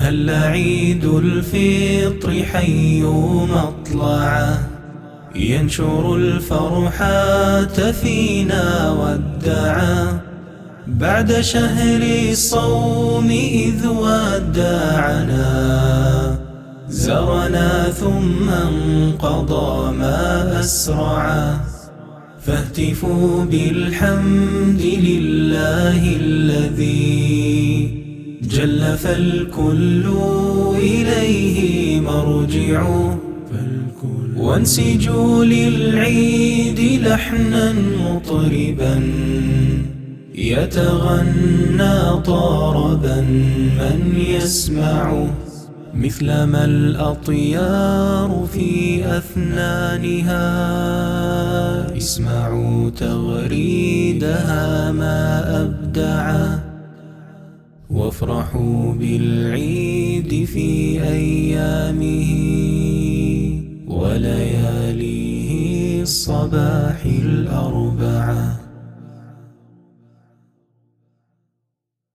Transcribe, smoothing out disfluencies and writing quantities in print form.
هل عيد الفطر حي مطلعه، ينشر الفرحات فينا والدعا. بعد شهر الصوم إذ ودعنا، زرنا ثم انقضى ما أسرعا. فاهتفوا بالحمد لله الذي جل فالكل إليه مرجع. وانسجوا للعيد لحنا مطربا، يتغنى طربا من يسمع. مثلما الأطيار في أثنانها، اسمعوا تغريدها ما أبدعا. وافرحوا بالعيد في أيامه ولياليه الصباح الأربعة.